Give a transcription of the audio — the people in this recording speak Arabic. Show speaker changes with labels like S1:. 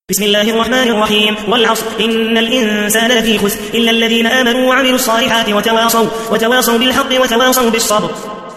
S1: بسم الله الرحمن الرحيم والعصر إن الإنسان لفي خسر إلا الذين آمنوا وعملوا الصالحات وتواصوا بالحق وتواصوا بالصبر